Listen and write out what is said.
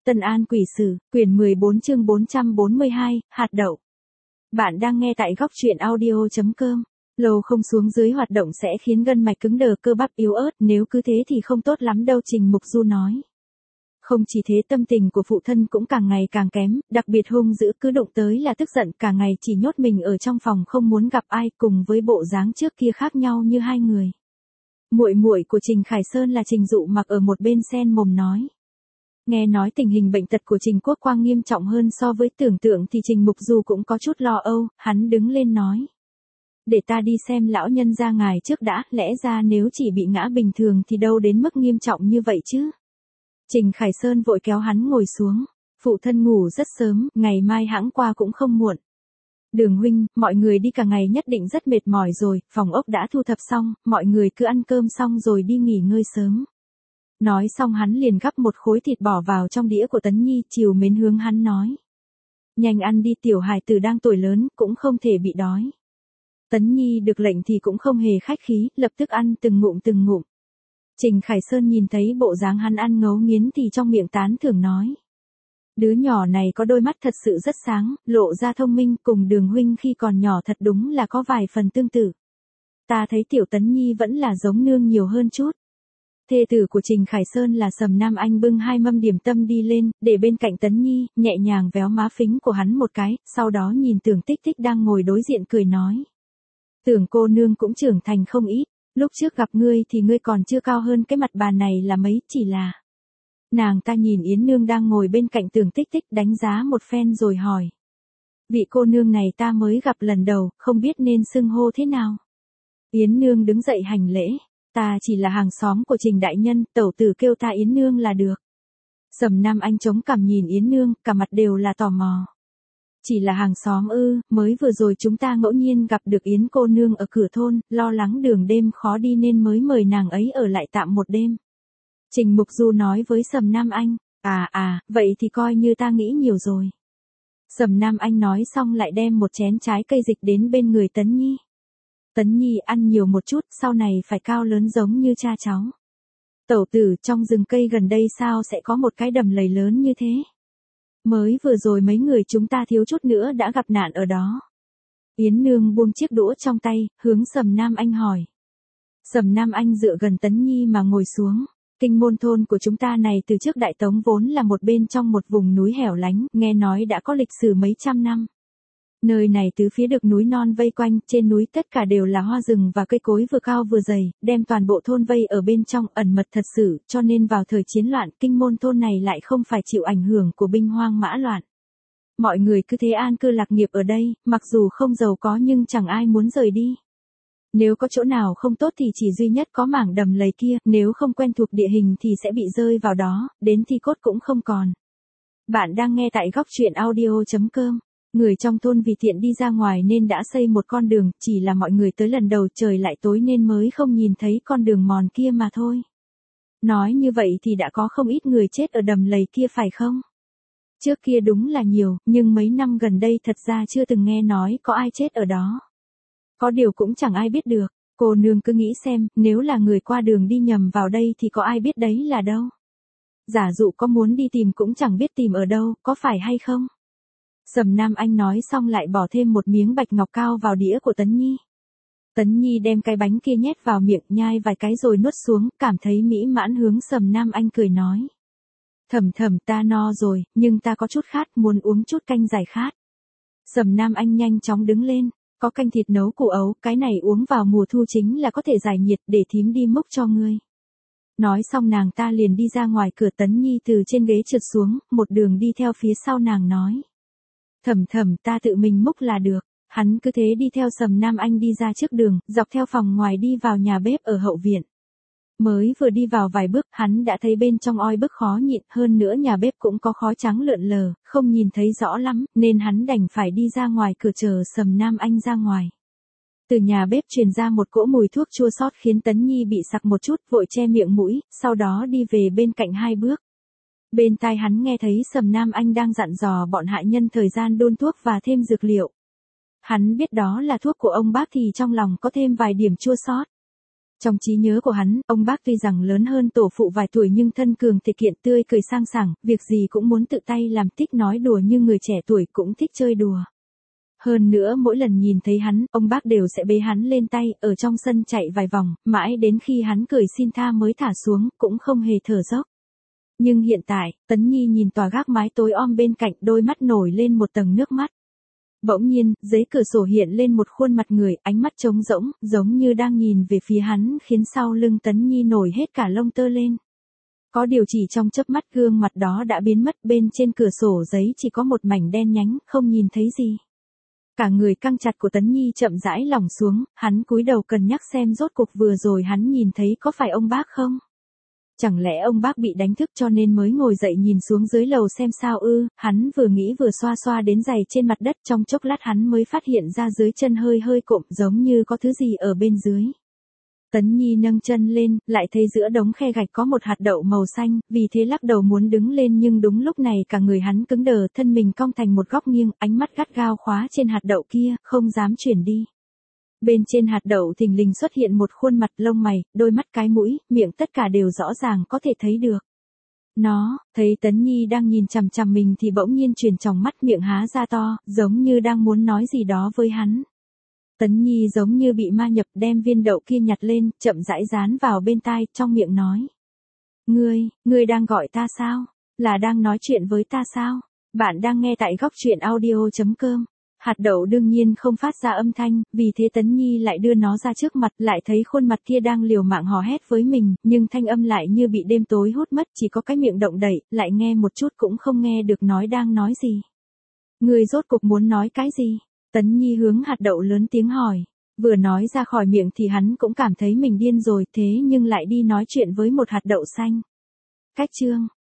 Tân An Quỷ Sử, quyển 14 chương 442, hạt đậu. Bạn đang nghe tại góc truyện audio.com. Lâu không xuống dưới hoạt động sẽ khiến gân mạch cứng đờ, cơ bắp yếu ớt, nếu cứ thế thì không tốt lắm đâu, Trình Mục Du nói. Không chỉ thế, tâm tình của phụ thân cũng càng ngày càng kém, đặc biệt hung dữ, cứ đụng tới là tức giận, cả ngày chỉ nhốt mình ở trong phòng không muốn gặp ai, cùng với bộ dáng trước kia khác nhau như hai người. Muội muội của Trình Khải Sơn là Trình Dụ Mặc ở một bên sen mồm nói. Nghe nói tình hình bệnh tật của Trình Quốc Quang nghiêm trọng hơn so với tưởng tượng thì Trình Mục Du cũng có chút lo âu, hắn đứng lên nói. Để ta đi xem lão nhân gia ngài trước đã, lẽ ra nếu chỉ bị ngã bình thường thì đâu đến mức nghiêm trọng như vậy chứ. Trình Khải Sơn vội kéo hắn ngồi xuống, phụ thân ngủ rất sớm, ngày mai hãng qua cũng không muộn. Đường huynh, mọi người đi cả ngày nhất định rất mệt mỏi rồi, phòng ốc đã thu thập xong, mọi người cứ ăn cơm xong rồi đi nghỉ ngơi sớm. Nói xong hắn liền gắp một khối thịt bỏ vào trong đĩa của Tấn Nhi, chiều mến hướng hắn nói. Nhanh ăn đi, tiểu hài tử đang tuổi lớn, cũng không thể bị đói. Tấn Nhi được lệnh thì cũng không hề khách khí, lập tức ăn từng ngụm từng ngụm. Trình Khải Sơn nhìn thấy bộ dáng hắn ăn ngấu nghiến thì trong miệng tán thưởng nói. Đứa nhỏ này có đôi mắt thật sự rất sáng, lộ ra thông minh, cùng Đường huynh khi còn nhỏ thật đúng là có vài phần tương tự. Ta thấy tiểu Tấn Nhi vẫn là giống nương nhiều hơn chút. Thê tử của Trình Khải Sơn là Sầm Nam Anh bưng 2 mâm điểm tâm đi lên, để bên cạnh Tấn Nhi, nhẹ nhàng véo má phính của hắn một cái, sau đó nhìn Tưởng Tích Tích đang ngồi đối diện cười nói. Tưởng cô nương cũng trưởng thành không ít, lúc trước gặp ngươi thì ngươi còn chưa cao hơn cái mặt bà này là mấy, chỉ là. Nàng ta nhìn Yến nương đang ngồi bên cạnh Tưởng Tích Tích đánh giá một phen rồi hỏi. Vị cô nương này ta mới gặp lần đầu, không biết nên xưng hô thế nào. Yến nương đứng dậy hành lễ. Ta chỉ là hàng xóm của Trình đại nhân, tẩu tử kêu ta Yến nương là được. Sầm Nam Anh chống cằm nhìn Yến nương, cả mặt đều là tò mò. Chỉ là hàng xóm ư, mới vừa rồi chúng ta ngẫu nhiên gặp được Yến cô nương ở cửa thôn, lo lắng đường đêm khó đi nên mới mời nàng ấy ở lại tạm một đêm. Trình Mục Du nói với Sầm Nam Anh, vậy thì coi như ta nghĩ nhiều rồi. Sầm Nam Anh nói xong lại đem một chén trái cây dịch đến bên người Tấn Nhi. Tấn Nhi ăn nhiều một chút, sau này phải cao lớn giống như cha cháu. Tẩu tử, trong rừng cây gần đây sao sẽ có một cái đầm lầy lớn như thế? Mới vừa rồi mấy người chúng ta thiếu chút nữa đã gặp nạn ở đó. Yến nương buông chiếc đũa trong tay, hướng Sầm Nam Anh hỏi. Sầm Nam Anh dựa gần Tấn Nhi mà ngồi xuống. Kinh Môn thôn của chúng ta này từ trước Đại Tống vốn là một bên trong một vùng núi hẻo lánh, nghe nói đã có lịch sử mấy trăm năm. Nơi này tứ phía được núi non vây quanh, trên núi tất cả đều là hoa rừng và cây cối vừa cao vừa dày, đem toàn bộ thôn vây ở bên trong, ẩn mật thật sự, cho nên vào thời chiến loạn, Kinh Môn thôn này lại không phải chịu ảnh hưởng của binh hoang mã loạn. Mọi người cứ thế an cư lạc nghiệp ở đây, mặc dù không giàu có nhưng chẳng ai muốn rời đi. Nếu có chỗ nào không tốt thì chỉ duy nhất có mảng đầm lầy kia, nếu không quen thuộc địa hình thì sẽ bị rơi vào đó, đến thi cốt cũng không còn. Bạn đang nghe tại góc truyện audio.com. Người trong thôn vì tiện đi ra ngoài nên đã xây một con đường, chỉ là mọi người tới lần đầu trời lại tối nên mới không nhìn thấy con đường mòn kia mà thôi. Nói như vậy thì đã có không ít người chết ở đầm lầy kia phải không? Trước kia đúng là nhiều, nhưng mấy năm gần đây thật ra chưa từng nghe nói có ai chết ở đó. Có điều cũng chẳng ai biết được, cô nương cứ nghĩ xem, nếu là người qua đường đi nhầm vào đây thì có ai biết đấy là đâu. Giả dụ có muốn đi tìm cũng chẳng biết tìm ở đâu, có phải hay không? Sầm Nam Anh nói xong lại bỏ thêm một miếng bạch ngọc cao vào đĩa của Tấn Nhi. Tấn Nhi đem cái bánh kia nhét vào miệng, nhai vài cái rồi nuốt xuống, cảm thấy mỹ mãn, hướng Sầm Nam Anh cười nói. Thầm ta no rồi, nhưng ta có chút khát, muốn uống chút canh giải khát. Sầm Nam Anh nhanh chóng đứng lên, có canh thịt nấu củ ấu, cái này uống vào mùa thu chính là có thể giải nhiệt, để thím đi múc cho ngươi. Nói xong nàng ta liền đi ra ngoài cửa. Tấn Nhi từ trên ghế trượt xuống, một đường đi theo phía sau nàng nói. Thầm ta tự mình múc là được. Hắn cứ thế đi theo Sầm Nam Anh đi ra trước đường, dọc theo phòng ngoài đi vào nhà bếp ở hậu viện. Mới vừa đi vào vài bước, hắn đã thấy bên trong oi bức khó nhịn, hơn nữa nhà bếp cũng có khói trắng lượn lờ, không nhìn thấy rõ lắm, nên hắn đành phải đi ra ngoài cửa chờ Sầm Nam Anh ra ngoài. Từ nhà bếp truyền ra một cỗ mùi thuốc chua xót khiến Tấn Nhi bị sặc một chút, vội che miệng mũi, sau đó đi về bên cạnh 2 bước. Bên tai hắn nghe thấy Sầm Nam Anh đang dặn dò bọn hạ nhân thời gian đun thuốc và thêm dược liệu. Hắn biết đó là thuốc của ông bác thì trong lòng có thêm vài điểm chua xót. Trong trí nhớ của hắn, ông bác tuy rằng lớn hơn tổ phụ vài tuổi nhưng thân cường thể kiện tươi cười sang sảng, việc gì cũng muốn tự tay làm, thích nói đùa như người trẻ tuổi cũng thích chơi đùa. Hơn nữa mỗi lần nhìn thấy hắn, ông bác đều sẽ bế hắn lên tay, ở trong sân chạy vài vòng, mãi đến khi hắn cười xin tha mới thả xuống, cũng không hề thở dốc. Nhưng hiện tại, Tấn Nhi nhìn tòa gác mái tối om bên cạnh, đôi mắt nổi lên một tầng nước mắt. Bỗng nhiên, dưới cửa sổ hiện lên một khuôn mặt người, ánh mắt trống rỗng, giống như đang nhìn về phía hắn, khiến sau lưng Tấn Nhi nổi hết cả lông tơ lên. Có điều chỉ trong chớp mắt gương mặt đó đã biến mất, bên trên cửa sổ giấy chỉ có một mảnh đen nhánh, không nhìn thấy gì. Cả người căng chặt của Tấn Nhi chậm rãi lỏng xuống, hắn cúi đầu cân nhắc xem rốt cuộc vừa rồi hắn nhìn thấy có phải ông bác không? Chẳng lẽ ông bác bị đánh thức cho nên mới ngồi dậy nhìn xuống dưới lầu xem sao ư? Hắn vừa nghĩ vừa xoa xoa đến giày trên mặt đất, trong chốc lát hắn mới phát hiện ra dưới chân hơi hơi cộm, giống như có thứ gì ở bên dưới. Tấn Nhi nâng chân lên, lại thấy giữa đống khe gạch có một hạt đậu màu xanh, vì thế lắc đầu muốn đứng lên nhưng đúng lúc này cả người hắn cứng đờ, thân mình cong thành một góc nghiêng, ánh mắt gắt gao khóa trên hạt đậu kia, không dám chuyển đi. Bên trên hạt đậu thình lình xuất hiện một khuôn mặt, lông mày, đôi mắt, cái mũi, miệng tất cả đều rõ ràng có thể thấy được. Nó, thấy Tấn Nhi đang nhìn chằm chằm mình thì bỗng nhiên chuyển tròng mắt, miệng há ra to, giống như đang muốn nói gì đó với hắn. Tấn Nhi giống như bị ma nhập, đem viên đậu kia nhặt lên, chậm rãi dán vào bên tai, trong miệng nói. Ngươi đang gọi ta sao? Là đang nói chuyện với ta sao? Bạn đang nghe tại góc truyện audio.com. Hạt đậu đương nhiên không phát ra âm thanh, vì thế Tấn Nhi lại đưa nó ra trước mặt, lại thấy khuôn mặt kia đang liều mạng hò hét với mình, nhưng thanh âm lại như bị đêm tối hút mất, chỉ có cái miệng động đậy, lại nghe một chút cũng không nghe được nói đang nói gì. Ngươi rốt cục muốn nói cái gì? Tấn Nhi hướng hạt đậu lớn tiếng hỏi. Vừa nói ra khỏi miệng thì hắn cũng cảm thấy mình điên rồi, thế nhưng lại đi nói chuyện với một hạt đậu xanh. Cách chương